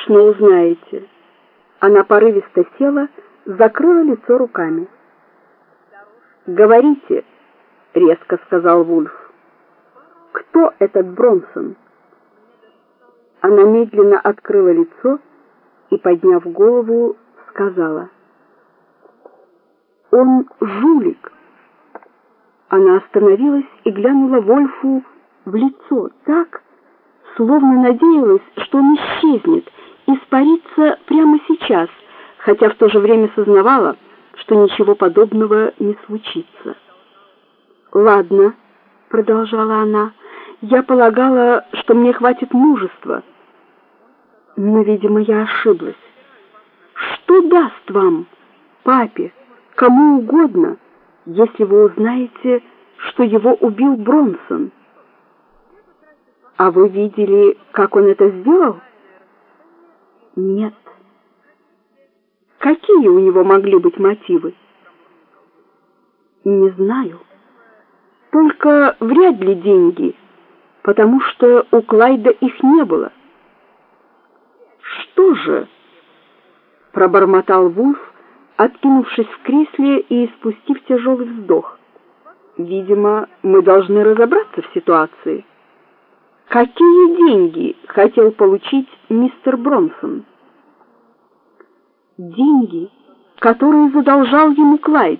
точно узнаете». Она порывисто села, закрыла лицо руками. «Говорите», — резко сказал Вульф. «Кто этот Бронсон?» Она медленно открыла лицо и, подняв голову, сказала: «Он жулик». Она остановилась и глянула Вольфу в лицо так, словно надеялась, что он исчезнет, испарится прямо сейчас, хотя в то же время сознавала, что ничего подобного не случится. «Ладно», — продолжала она, — «я полагала, что мне хватит мужества, но, видимо, я ошиблась. Что даст вам, папе, кому угодно, если вы узнаете, что его убил Бронсон?» «А вы видели, как он это сделал?» «Нет». «Какие у него могли быть мотивы?» «Не знаю. Только вряд ли деньги, потому что у Клайда их не было». «Что же?» — пробормотал Вульф, откинувшись в кресле и испустив тяжелый вздох. «Видимо, мы должны разобраться в ситуации. Какие деньги хотел получить мистер Бронсон?» «Деньги, которые задолжал ему Клайд».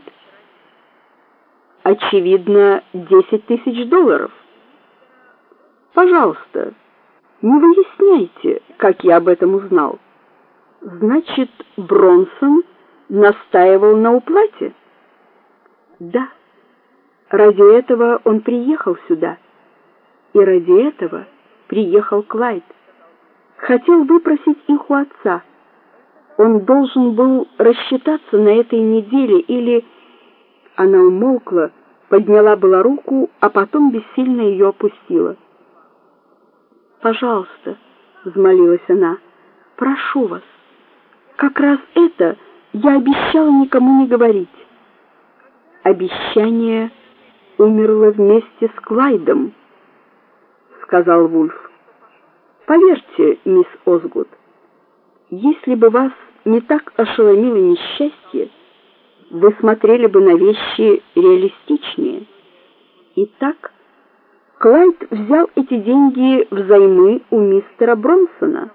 «Очевидно, $10 000. Пожалуйста, не выясняйте, как я об этом узнал. Значит, Бронсон настаивал на уплате?» «Да. Ради этого он приехал сюда. И ради этого приехал Клайд. Хотел выпросить их у отца. Он должен был рассчитаться на этой неделе или...» Она умолкла, подняла была руку, а потом бессильно ее опустила. «Пожалуйста», — взмолилась она, — «прошу вас. Как раз это я обещала никому не говорить». «Обещание умерло вместе с Клайдом», — сказал Вульф. «Поверьте, мисс Озгуд, если бы вас не так ошеломило несчастье, вы смотрели бы на вещи реалистичнее. Итак, Клайд взял эти деньги взаймы у мистера Бронсона?»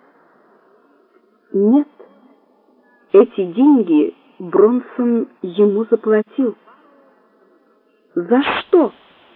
«Нет, эти деньги Бронсон ему заплатил». «За что?»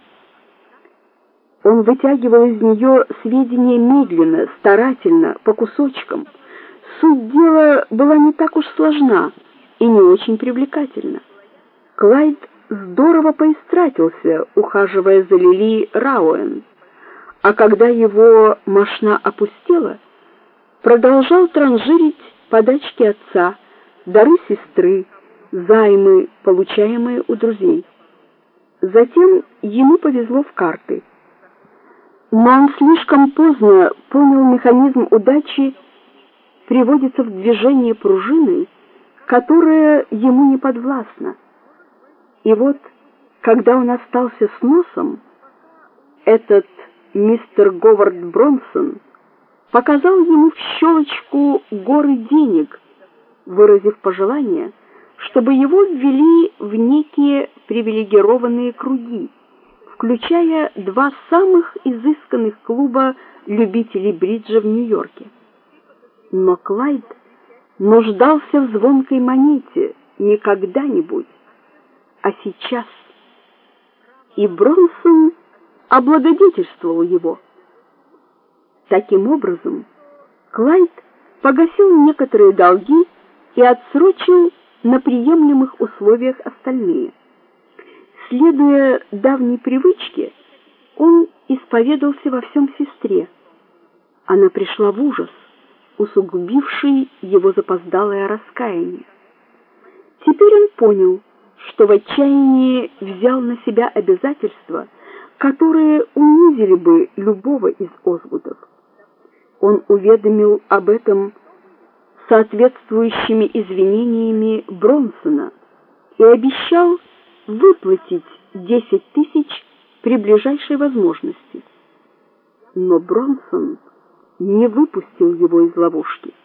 Он вытягивал из нее сведения медленно, старательно, по кусочкам. Суть дела была не так уж сложна и не очень привлекательна. Клайд здорово поистратился, ухаживая за Лили Рауэн, а когда его мошна опустела, продолжал транжирить подачки отца, дары сестры, займы, получаемые у друзей. Затем ему повезло в карты. Но он слишком поздно понял, механизм удачи приводится в движение пружины, которая ему не подвластна. И вот, когда он остался с носом, этот мистер Говард Бронсон показал ему в щелочку горы денег, выразив пожелание, чтобы его ввели в некие привилегированные круги, включая 2 самых изысканных клуба любителей бриджа в Нью-Йорке. Но Клайд нуждался в звонкой монете не когда-нибудь, а сейчас. И Бронсон облагодетельствовал его. Таким образом, Клайд погасил некоторые долги и отсрочил на приемлемых условиях остальные. Следуя давней привычке, он исповедался во всем сестре. Она пришла в ужас, усугубивший его запоздалое раскаяние. Теперь он понял, что в отчаянии взял на себя обязательства, которые унизили бы любого из Озгудов. Он уведомил об этом соответствующими извинениями Бронсона и обещал выплатить 10 000 при ближайшей возможности. Но Бронсон не выпустил его из ловушки.